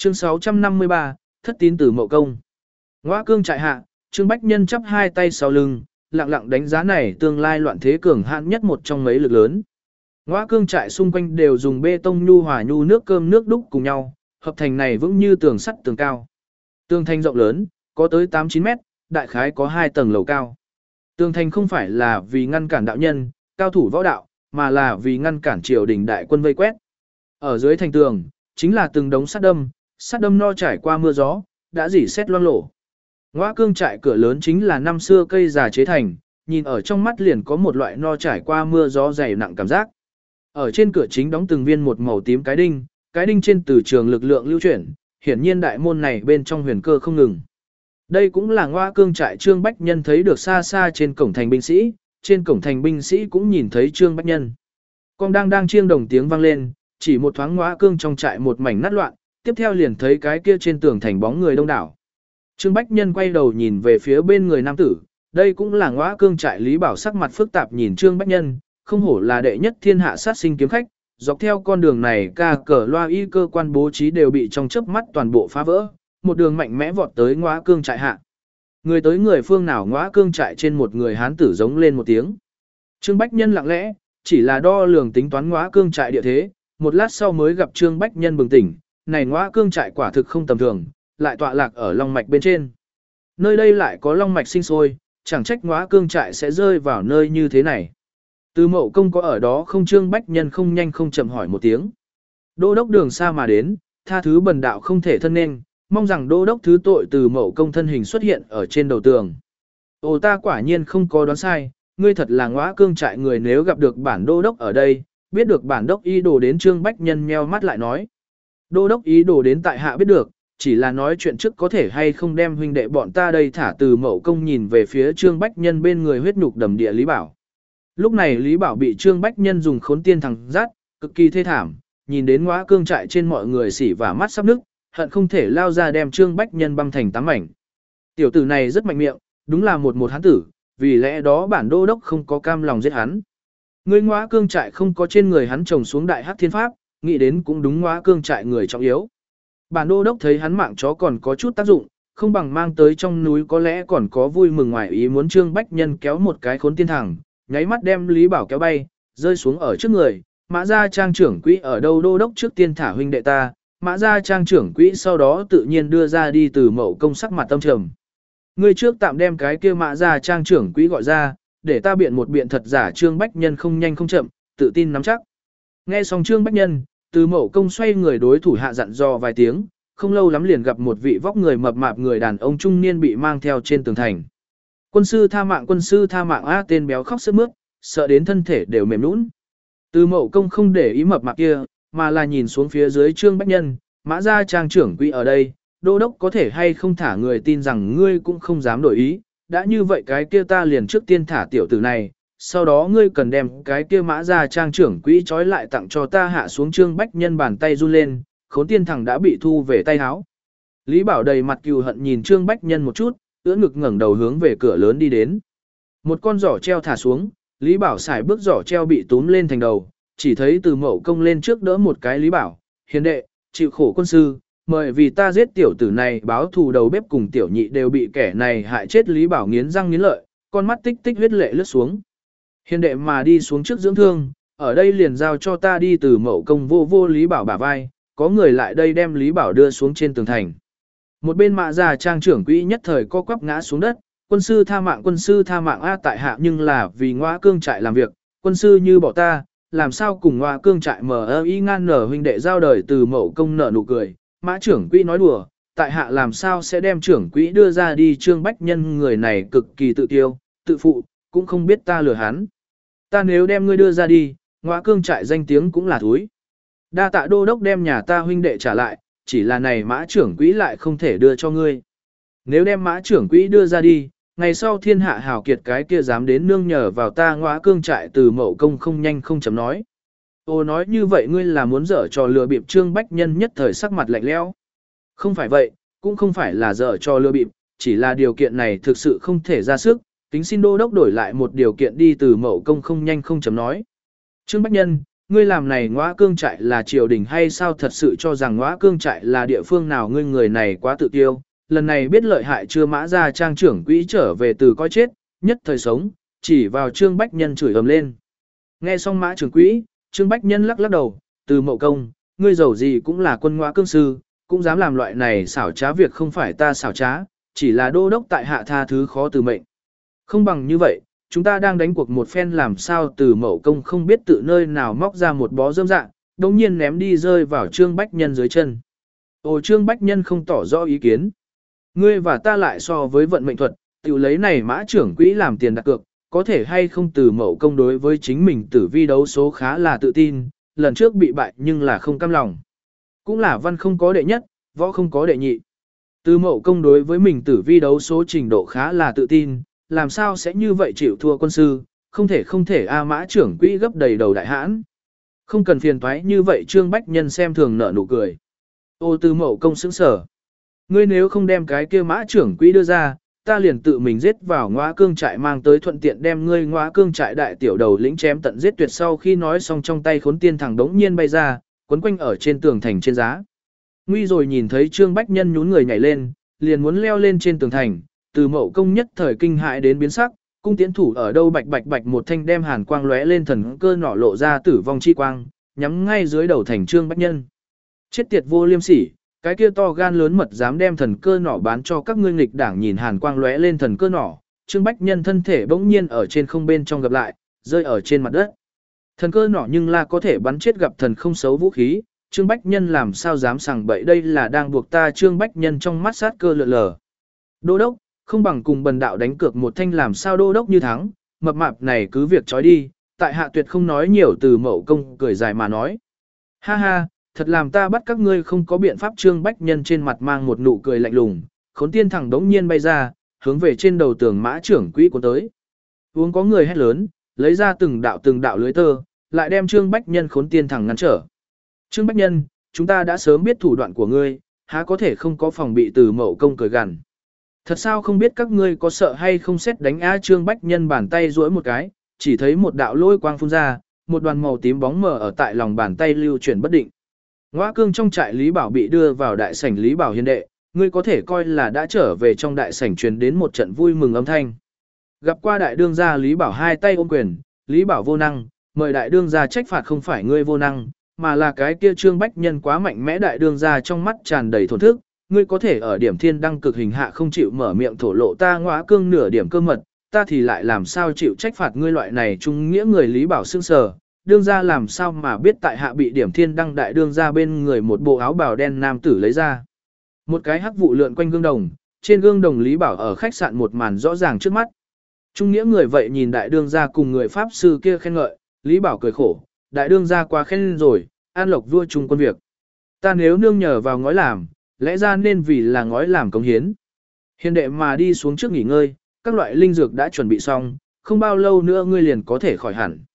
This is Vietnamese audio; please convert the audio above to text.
Chương 653, thất tín tử Mậu Công. Ngõa cương trại hạ, Trương Bách Nhân chắp hai tay sau lưng, lặng lặng đánh giá này tương lai loạn thế cường hạn nhất một trong mấy lực lớn. Ngõa cương trại xung quanh đều dùng bê tông nhu hòa nhu nước cơm nước đúc cùng nhau, hợp thành này vững như tường sắt tường cao. Tường thành rộng lớn, có tới 8-9 mét, đại khái có 2 tầng lầu cao. Tường thành không phải là vì ngăn cản đạo nhân, cao thủ võ đạo, mà là vì ngăn cản triều đình đại quân vây quét. Ở dưới thành tường, chính là từng đống sắt đâm no trải qua mưa gió, đã rỉ sét loang lổ. Ngõa cương trại cửa lớn chính là năm xưa cây già chế thành, nhìn ở trong mắt liền có một loại no trải qua mưa gió dày nặng cảm giác. Ở trên cửa chính đóng từng viên một màu tím cái đinh trên từ trường lực lượng lưu chuyển, hiển nhiên đại môn này bên trong huyền cơ không ngừng. Đây cũng là Ngõa cương trại Trương Bách Nhân thấy được xa xa trên cổng thành binh sĩ, trên cổng thành binh sĩ cũng nhìn thấy Trương Bách Nhân. Con đang chiêng đồng tiếng vang lên, chỉ một thoáng Ngõa cương trong trại một mảnh nát loạn, tiếp theo liền thấy cái kia trên tường thành bóng người đông đảo. Trương Bách Nhân quay đầu nhìn về phía bên người nam tử, đây cũng là Ngõa cương trại Lý Bảo sắc mặt phức tạp nhìn Trương Bách Nhân, không hổ là đệ nhất thiên hạ sát sinh kiếm khách, dọc theo con đường này ca cờ loa y cơ quan bố trí đều bị trong chớp mắt toàn bộ phá vỡ, một đường mạnh mẽ vọt tới Ngõa cương trại hạ. Người tới người phương nào Ngõa cương trại trên một người hán tử giống lên một tiếng. Trương Bách Nhân lặng lẽ, chỉ là đo lường tính toán Ngõa cương trại địa thế, một lát sau mới gặp Trương Bách Nhân bừng tỉnh, này Ngõa cương trại quả thực không tầm thường, lại tọa lạc ở long mạch bên trên. Nơi đây lại có long mạch sinh sôi, chẳng trách Ngõa cương trại sẽ rơi vào nơi như thế này. Từ Mậu Công có ở đó không? Trương Bách Nhân không nhanh không chậm hỏi một tiếng. Đô đốc đường xa mà đến, tha thứ bần đạo không thể thân nên, mong rằng đô đốc thứ tội. Từ Mậu Công thân hình xuất hiện ở trên đầu tường. Ồ, ta quả nhiên không có đoán sai, ngươi thật là Ngõa cương trại người. Nếu gặp được bản đô đốc ở đây, biết được bản đốc ý đồ đến. Trương Bách Nhân nheo mắt lại nói. Đô đốc ý đồ đến tại hạ biết được, chỉ là nói chuyện trước có thể hay không đem huynh đệ bọn ta đây thả. Từ Mậu Công nhìn về phía Trương Bách Nhân bên người huyết nhục đầm địa Lý Bảo. Lúc này Lý Bảo bị Trương Bách Nhân dùng khốn tiên thằng dắt, cực kỳ thê thảm, nhìn đến Ngõa cương trại trên mọi người xỉ vả mắt sắp nức, hận không thể lao ra đem Trương Bách Nhân băm thành 8 mảnh. Tiểu tử này rất mạnh miệng, đúng là một hán tử, vì lẽ đó bản đô đốc không có cam lòng giết hắn. Người Ngõa cương trại không có trên người hắn trồng xuống đại hắc thiên pháp, nghĩ đến cũng đúng Ngõa cương trại người trọng yếu. Bản đô đốc thấy hắn mạng chó còn có chút tác dụng, không bằng mang tới trong núi có lẽ còn có vui mừng ngoài ý muốn. Trương Bách Nhân kéo một cái khốn tiên thẳng, nháy mắt đem Lý Bảo kéo bay, rơi xuống ở trước người. Mã gia trang trưởng quỹ ở đâu? Đô đốc trước tiên thả huynh đệ ta. Mã gia trang trưởng quỹ sau đó tự nhiên đưa ra đi. Từ Mậu Công sắc mặt tâm trầm. Ngươi trước tạm đem cái kia Mã gia trang trưởng quỹ gọi ra, để ta biện một biện thật giả. Trương Bách Nhân không nhanh không chậm, tự tin nắm chắc. Nghe xong Trương Bách Nhân, Từ Mậu Công xoay người đối thủ hạ dặn dò vài tiếng, không lâu lắm liền gặp một vị vóc người mập mạp người đàn ông trung niên bị mang theo trên tường thành. Quân sư tha mạng a! Tên béo khóc sướt mướt, sợ đến thân thể đều mềm nhũn. Từ Mậu Công không để ý mập mạp kia, mà là nhìn xuống phía dưới Trương Bách Nhân. Mã gia trang trưởng quỹ ở đây, đô đốc có thể hay không thả người? Tin rằng ngươi cũng không dám đổi ý, đã như vậy cái kia ta liền trước tiên thả tiểu tử này, sau đó ngươi cần đem cái kia Mã gia trang trưởng quỹ trói lại tặng cho ta. Hạ xuống. Trương Bách Nhân bàn tay run lên, khốn tiên thẳng đã bị thu về tay áo. Lý Bảo đầy mặt cừu hận nhìn Trương Bách Nhân một chút, ưỡn ngực ngẩng đầu hướng về cửa lớn đi đến. Một con giỏ treo thả xuống, Lý Bảo xài bước giỏ treo bị túm lên thành đầu, chỉ thấy Từ Mậu Công lên trước đỡ một cái. Lý Bảo, hiền đệ, chịu khổ quân sư, mời vì ta giết tiểu tử này báo thù. Đầu bếp cùng tiểu nhị đều bị kẻ này hại chết. Lý Bảo nghiến răng nghiến lợi, con mắt tích tích huyết lệ lướt xuống. Hiền đệ mà đi xuống trước dưỡng thương, ở đây liền giao cho ta đi. Từ Mậu Công vô Lý Bảo bả vai, có người lại đây đem Lý Bảo đưa xuống trên tường thành. Một bên Mã gia trang trưởng quỹ nhất thời co quắp ngã xuống đất. Quân sư tha mạng a! Tại hạ nhưng là vì Ngõa cương trại làm việc, quân sư như bỏ ta, làm sao cùng Ngõa cương trại ngăn nở huynh đệ giao đời. Từ Mậu Công nở nụ cười, Mã trưởng quỹ nói đùa, tại hạ làm sao sẽ đem trưởng quỹ đưa ra đi. Trương Bách Nhân người này cực kỳ tự tiêu, tự phụ, cũng không biết ta lừa hắn. Ta nếu đem ngươi đưa ra đi, Ngõa cương trại danh tiếng cũng là thúi. Đa tạ đô đốc đem nhà ta huynh đệ trả lại, chỉ là này Mã trưởng quỹ lại không thể đưa cho ngươi. Nếu đem Mã trưởng quỹ đưa ra đi, ngày sau thiên hạ hào kiệt cái kia dám đến nương nhờ vào ta Ngõa cương trại. Từ Mậu Công không nhanh không chậm nói. Ô, nói như vậy ngươi là muốn dở trò lừa bịp? Trương Bách Nhân nhất thời sắc mặt lạnh lẽo. Không phải vậy, cũng không phải là dở trò lừa bịp, chỉ là điều kiện này thực sự không thể ra sức, kính xin đô đốc đổi lại một điều kiện đi. Từ Mậu Công không nhanh không chậm nói. Trương Bách Nhân, ngươi làm này Ngõa Cương trại là triều đình hay sao thật sự cho rằng Ngõa Cương trại là địa phương nào, ngươi người này quá tự tiêu, lần này biết lợi hại chưa, Mã Gia Trang trưởng quỹ trở về từ coi chết, nhất thời sống, chỉ vào Trương Bách Nhân chửi ầm lên. Nghe xong Mã trưởng quỹ, Trương Bách Nhân lắc lắc đầu, Từ Mậu Công, ngươi giàu gì cũng là quân Ngõa Cương sư, cũng dám làm loại này xảo trá việc, không phải ta xảo trá, chỉ là đô đốc tại hạ tha thứ khó từ mệnh. Không bằng như vậy, chúng ta đang đánh cuộc một phen, làm sao. Từ Mậu Công không biết tự nơi nào móc ra một bó rơm dạ, đồng nhiên ném đi rơi vào Trương Bách Nhân dưới chân. Ồ, Trương Bách Nhân không tỏ rõ ý kiến. Ngươi và ta lại so với vận mệnh thuật, tiểu lấy này Mã trưởng quỹ làm tiền đặt cược, có thể hay không. Từ Mậu Công đối với chính mình tử vi đấu số khá là tự tin, lần trước bị bại nhưng là không cam lòng. Cũng là văn không có đệ nhất, võ không có đệ nhị. Từ Mậu Công đối với mình tử vi đấu số trình độ khá là tự tin, làm sao sẽ như vậy chịu thua quân sư, không thể a. Mã trưởng quỹ gấp đầy đầu đại hãn. Không cần phiền toái như vậy. Trương Bách Nhân xem thường nở nụ cười. Ô, Từ Mậu Công sững sờ. Ngươi nếu không đem cái kia Mã trưởng quỹ đưa ra, ta liền tự mình giết vào Ngõa Cương trại, mang tới thuận tiện đem ngươi Ngõa Cương trại đại tiểu đầu lĩnh chém tận giết tuyệt. Sau khi nói xong, trong tay Khốn Tiên Thẳng đống nhiên bay ra, quấn quanh ở trên tường thành trên giá. Nguy rồi nhìn thấy Trương Bách Nhân nhún người nhảy lên, liền muốn leo lên trên tường thành, Từ Mậu Công nhất thời kinh hãi đến biến sắc, cung tiến thủ ở đâu bạch bạch bạch một thanh đem hàn quang lóe lên thần cơ nỏ lộ ra tử vong chi quang, nhắm ngay dưới đầu thành Trương Bách Nhân. Chết tiệt vô liêm sỉ, cái kia to gan lớn mật dám đem thần cơ nỏ bán cho các ngươi nghịch đảng. Nhìn hàn quang lóe lên thần cơ nỏ, Trương Bách Nhân thân thể bỗng nhiên ở trên không bên trong gặp lại, rơi ở trên mặt đất. Thần cơ nỏ nhưng là có thể bắn chết gặp thần không xấu vũ khí, Trương Bách Nhân làm sao dám sằng bậy, đây là đang buộc ta. Trương Bách Nhân trong mắt sát cơ lượn lờ. Đô đốc, không bằng cùng bần đạo đánh cược một thanh, làm sao đô đốc như thắng, mập mạp này cứ việc trói đi, tại hạ tuyệt không nói nhiều. Từ Mậu Công cười dài mà nói. Ha ha, thật làm ta bắt các ngươi không có biện pháp. Trương Bách Nhân trên mặt mang một nụ cười lạnh lùng, Khốn Tiên Thẳng đống nhiên bay ra, hướng về trên đầu tường Mã trưởng quỹ cuốn tới. Uống có người hét lớn, lấy ra từng đạo lưới tơ, lại đem Trương Bách Nhân Khốn Tiên Thẳng ngăn trở. Trương Bách Nhân, chúng ta đã sớm biết thủ đoạn của ngươi, há có thể không có phòng bị. Từ Mậu Công cười gằn. Thật sao không biết các ngươi có sợ hay không xét đánh á. Trương Bách Nhân bàn tay duỗi một cái, chỉ thấy một đạo lôi quang phun ra, một đoàn màu tím bóng mờ ở tại lòng bàn tay lưu chuyển bất định. Ngõa Cương trong trại Lý Bảo bị đưa vào đại sảnh. Lý Bảo hiền đệ, ngươi có thể coi là đã trở về. Trong đại sảnh truyền đến một trận vui mừng âm thanh. Gặp qua đại đương gia. Lý Bảo hai tay ôm quyền. Lý Bảo vô năng, mời đại đương gia trách phạt, không phải ngươi vô năng, mà là cái kia Trương Bách Nhân quá mạnh mẽ. Đại đương gia trong mắt tràn đầy thổn thức, ngươi có thể ở điểm thiên đăng cực hình hạ không chịu mở miệng thổ lộ ta Ngõa Cương nửa điểm cơ mật, ta thì lại làm sao chịu trách phạt ngươi loại này trung nghĩa người. Lý Bảo sững sờ, đương gia làm sao mà biết tại hạ bị điểm thiên đăng. Đại đương gia bên người một bộ áo bào đen nam tử lấy ra một cái hắc vụ lượn quanh gương đồng, trên gương đồng Lý Bảo ở khách sạn một màn rõ ràng trước mắt. Trung nghĩa người vậy nhìn đại đương gia cùng người pháp sư kia khen ngợi, Lý Bảo cười khổ, đại đương gia quá khen rồi, an lộc vua trung quân việc. Ta nếu nương nhờ vào ngói làm, lẽ ra nên vì là ngói làm cống hiến. Hiền đệ mà đi xuống trước nghỉ ngơi, các loại linh dược đã chuẩn bị xong, không bao lâu nữa ngươi liền có thể khỏi hẳn.